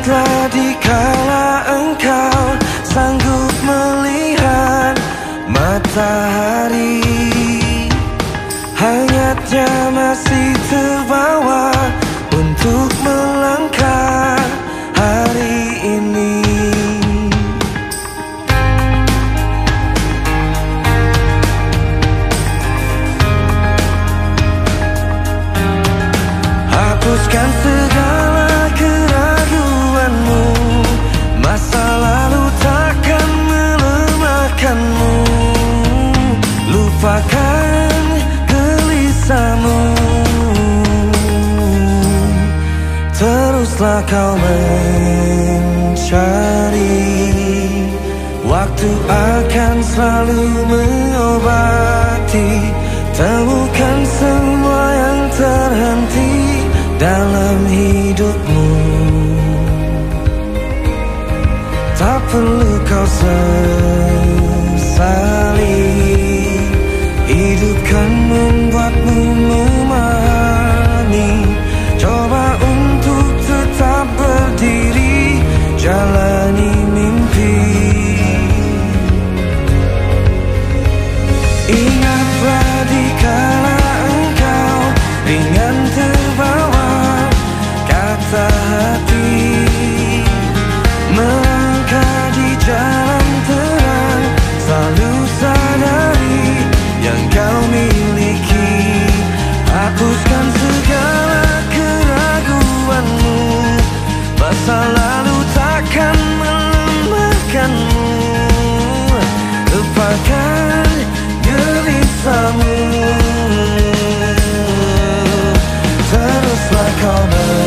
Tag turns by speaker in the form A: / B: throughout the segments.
A: Ingatlah dikala engkau sanggup melihat matahari, hangatnya masih terbawa untuk melangkah hari ini. Hapuskan segala keraguanmu, masa lalu takkan melemahkanmu. Lupakan gelisahmu, teruslah kau mencari. Waktu akan selalu mengobati, temukan semua yang terhenti dalam hidupmu. Tak perlu kau sesali, hidup kan membuatmu memahami. Coba untuk tetap berdiri, jalani mimpi. Ingatlah dikala engkau ringan terbawa kata hati, melangkah di jalan terang, selalu sadari yang kau miliki. Hapuskan segala keraguanmu, masa lalu takkan melemahkanmu. Lupakan gelisahmu, teruslah kau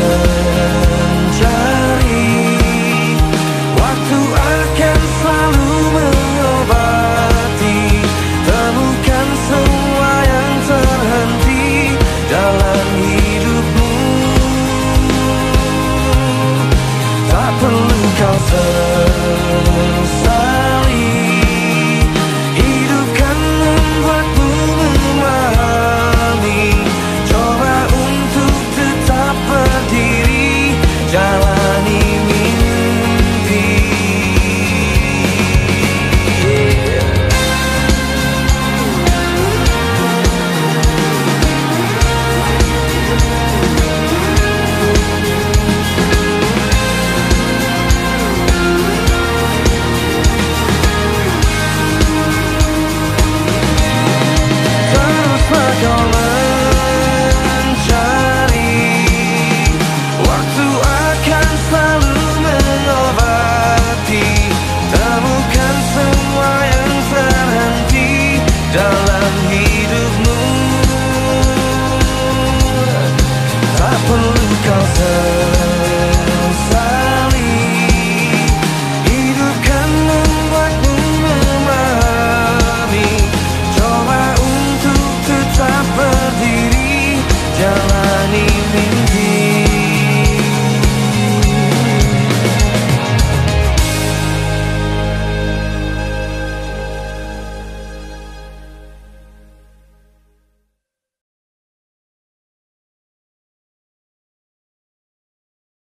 A: mencari. Waktu akan selalu mengobati, temukan semua yang terhenti dalam hidupmu. Tak perlu kau sesali, hidup kan membuatmu memahami. Coba untuk tetap berdiri, jalani mimpi. Teruslah kau mencari, waktu akan selalu mengobati, temukan semua yang terhenti dalam hidupmu. Tak perlu kau sesali, hidup kan membuatmu memahami. Coba untuk tetap berdiri, jalani mimpi.